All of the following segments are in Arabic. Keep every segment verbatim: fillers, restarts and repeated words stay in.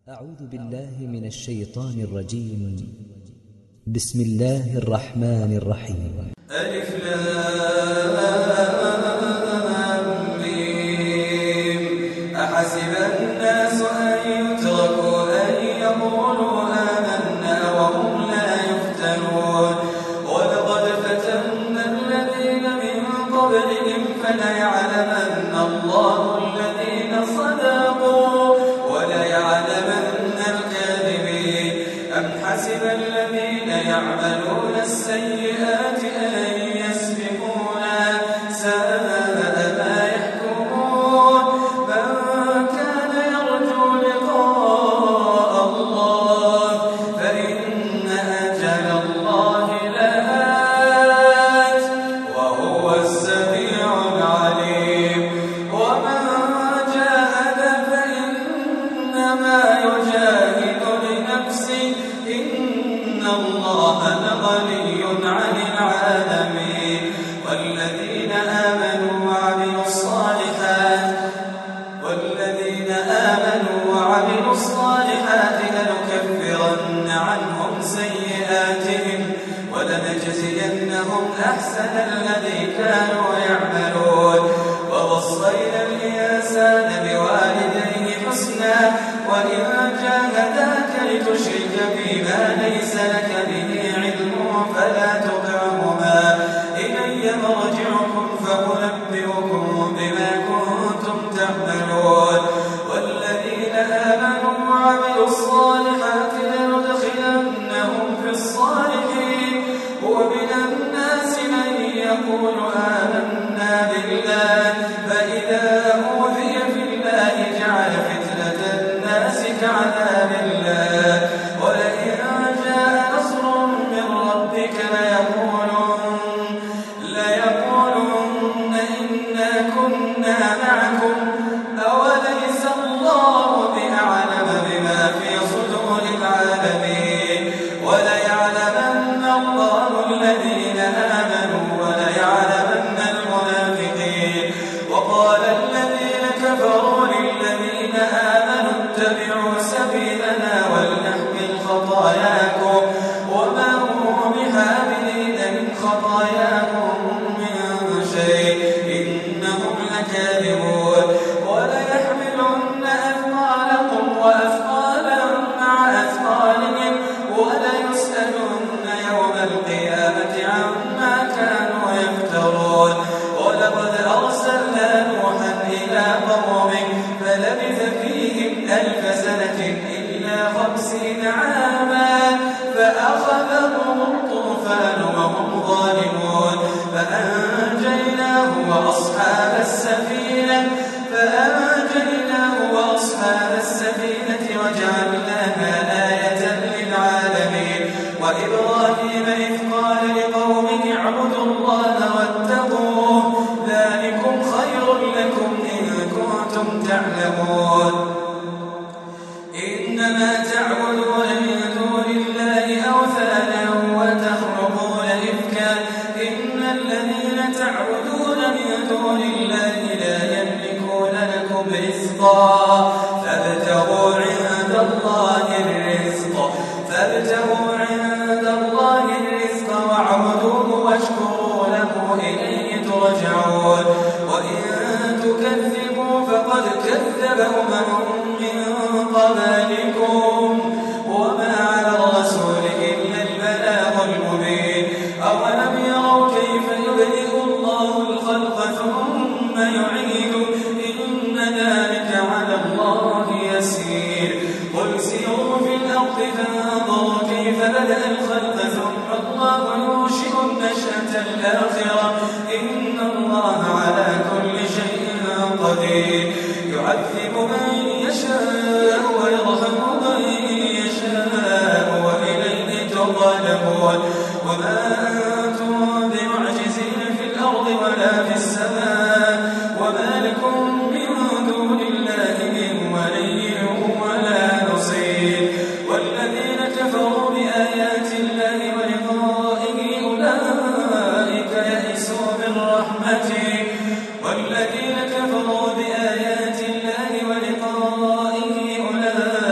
أعوذ بالله من الشيطان الرجيم. بسم الله الرحمن الرحيم. ألف لام ميم. أحسب الناس أن يتركوا أن يقولوا آمنا وهم لا يفتنون ولقد فتنا الذين من قبلهم فليعلمن الله الذين صدقوا وليعلمن الكاذبين. أم حسب الذين يعملون السيئات أن يسبقونا ساء ما يحكمون. من كان يرجو لقاء الله فإن أجل الله لآت وهو السميع العليم. ومن جاهد فإنما يجاهد لنفسه إن الله لغني عن العالمين. والذين آمنوا وعملوا الصالحات والذين آمنوا وعملوا الصالحات لنكفرن عنهم سيئاتهم ولنجزينهم أحسن الذي كانوا يعملون. ووصينا الإنسان بوالديه حسنا وإن جاهداك لتشرك بما ليس لك به علم فلا تطعهما إلي مرجعكم فأنبئكم بما كنتم تعملون. والذين آمنوا وعملوا الصالحات لندخلنهم في الصالحين. ومن الناس من يقول آمنا بالله فإذا أوذي في الله جعل فتنة الناس كعذاب الله. ولئن جاء نصر من ربك ليقولن ليقولن إنا كنا معكم أوليس الله بأعلم بما في صدور العالمين. وليعلمن الله الذين آمنوا وليعلمن المنافقين. وقال الذين كفروا للذين آمنوا اتبعوا سبيلنا ولنحمل خطاياكم وما هم بحاملين من خطاياهم من شيء إنهم لكاذبون. وليحملن أثقالهم وأثقالا مع أثقالهم وليسألن يوم القيامة عما كانوا يفترون. ولقد أرسلنا نوحا إلى قومه فلبث فيهم ألف سنة إلا خمسين عاما فأخذهم الطوفان وهم ظالمون فأنجيناه وأصحاب السفينة فأنجيناه وأصحاب السفينة وجعلناها آية للعالمين. وإبراهيم إذ قال لقومه اعبدوا الله واتقوه ذلكم خير لكم إن كنتم تعلمون. إنما تعبدون من دون الله أوثانا وتخلقون إفكا إن الذين تعبدون من دون الله لا يملكون لكم رزقا فابتغوا عند الله الرزق فابتغوا عند الله الرزق واعبدوه واشكروا له إليه ترجعون. وإن تكذبوا فقد كذب أمم من قبلكم وما على الرسول إلا البلاغ المبين. أولم يروا كيف يبدئ الله الخلق ثم يعيده إن ذلك على الله يسير. قل سيروا في الأرض فانظروا كيف بدأ الخلق ثم الله ينشئ النشأة الآخرة إن الله على كل شيء قدير. يعذب من يشاء ويرحم من يشاء وإليه ترجعون. وما أنتم بمعجزين في الأرض ولا في السماء وما لكم من دون الله من ولي ولا نصير. والذين كفروا بآيات الله ولقائه أولئك يئسوا من رحمته. والذين كفروا بآيات الله ولقائه أولئك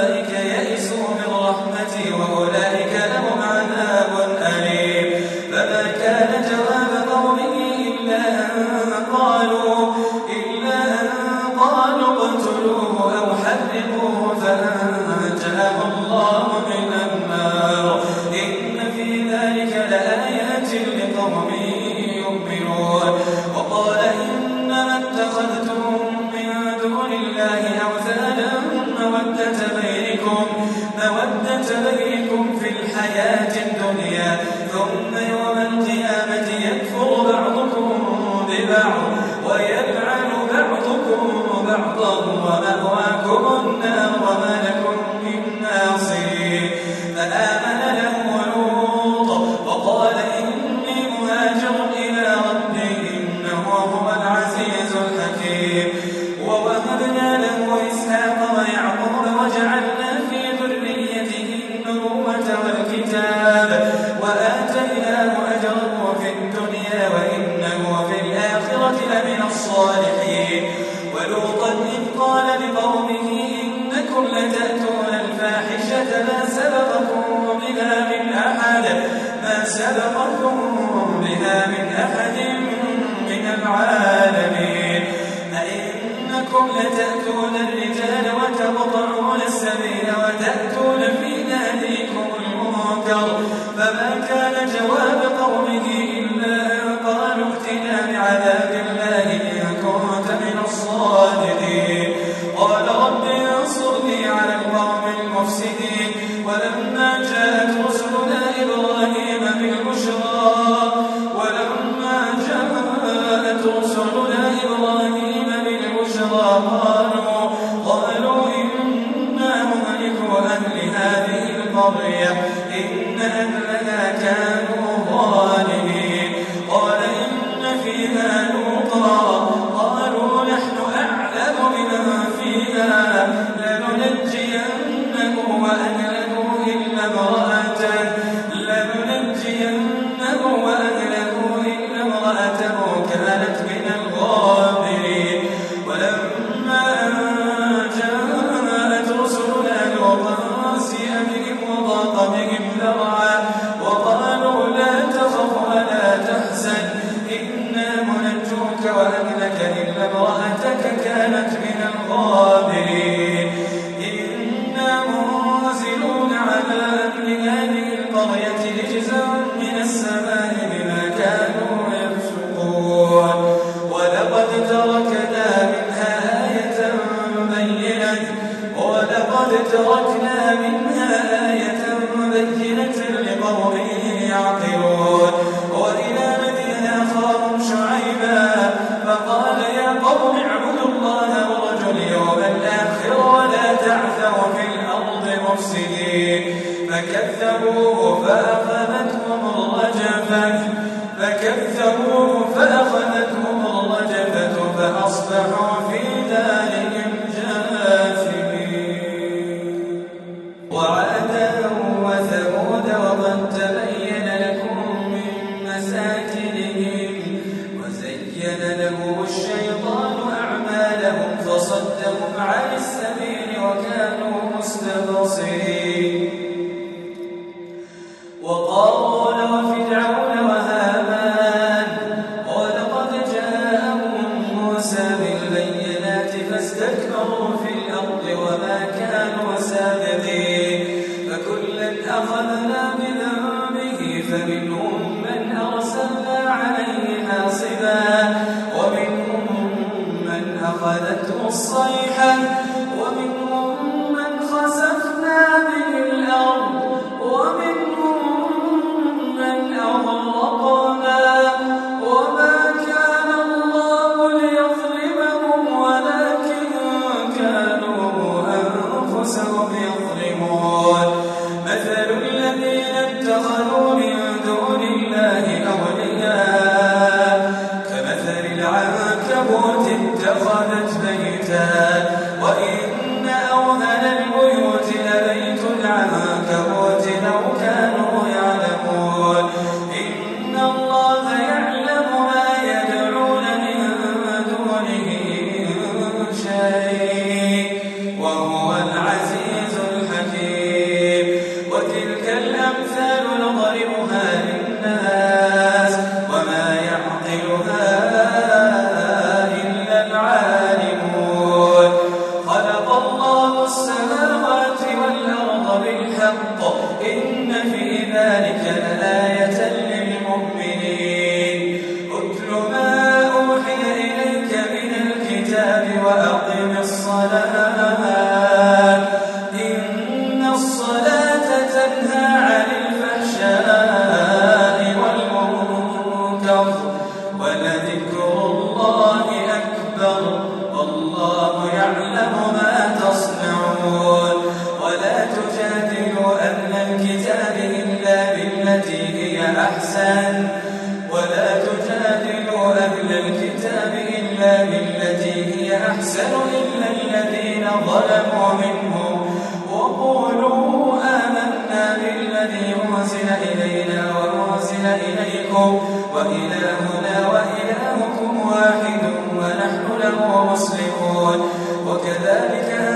بينكم مودة بينكم في الحياة الدنيا ثم يوم القيامة يكفر بعضكم ببعض ويلعن بعضكم بعضا ومأواكم النار وما لكم من ناصرين. فآمن له لوط وقال إني مهاجر إلى ربي إنه هو العزيز الحكيم. ووهبنا له إسحاق ويعقوب وجعلنا في ذريته النبوة والكتاب وآتيناه أجره في الدنيا وإنه في الآخرة لمن الصالحين. ولوطا إذ قال لقومه إنكم لتأتون الفاحشة ما سبقكم بها من أحد ما سبقكم بها من أحد من العالمين. أئنكم لتأتون الرجال وتقطعون السبيل وتأتون في ناديكم المنكر. فما كان جواب قومه إلا أن قالوا ائتنا بعذاب الله إن كنت من الصادقين. قال رب انصرني على القوم المفسدين. ولما جاءت رسلنا إبراهيم بالبشرى ولما جاءت رسلنا إبراهيم بالبشرى قالوا قالوا إنا مهلكو أهل هذه القرية إن أهلها كانوا ظالمين. قال إن فيها لوطا قالوا نحن أعلم بمن فيها لننجينه وأهله إلا امرأته لننجينه وأهله إلا امرأته كانت من الغابرين. ولما جاءت رسلنا لوطا سيء بهم وضاق بهم ذرعا وقالوا لا تخف ولا تحزن إنا منجوك وأهلك إلا امرأتك كانت من الغابرين. إنا منزلون على أهل هذه القرية رجزا من السماء بما كانوا يفسقون. ولقد تركنا منها آية بينة ولقد تركنا منها آية بينة لقوم يعقلون. وإلى مدين أخاهم شعيبا فقال يا قوم اعبدوا الله وارجوا اليوم الآخر ولا تعثوا في الأرض مفسدين. فكذبوه فأخذتهم الرجفة فكذبوه فأخذتهم الرجفة فأصبحوا في دارهم جاثمين. وعادا وثمود وقد تبين لكم من مساكنهم وزين لهم الشيطان أعمالهم فصدهم عن السبيل وكانوا مستبصرين. وقارون وفرعون وهامان ولقد جاءهم موسى بالبينات فاستكبروا في الأرض وما كانوا سابقين. فكلا أخذنا بذنبه فمنهم من أرسلنا عليه حاصبا ومنهم من أخذته الصيحة ومنهم من خسفنا به الأرض ومنهم من أغرقنا وما كان الله ليظلمهم ولكن كانوا أنفسهم يظلمون. مثل الذين اتخذوا من دون الله أولياء كمثل العنكبوت اتخذت بيتا وإن أوهن البيوت لبيت العنكبوت لو كانوا يعلمون. إن الله يعلم ما يدعون من دونه من شيء وهو العزيز الحكيم. وتلك الأمثال نضربها للناس وما يعقلها إلا العالمون. خلق الله السماوات والأرض بالحق إن في ذلك لآية للمؤمنين. اتل ما أوحي إليك من الكتاب وأقم الصلاة إن الكتاب إلا بالتي هي أحسن ولا تجادلوا أهل الكتاب إلا بالتي هي أحسن إلا الذين ظلموا منهم وقولوا آمنا بالذي أنزل إلينا وأنزل إليكم وإلهنا وإلهكم واحد ونحن له مسلمون وكذلك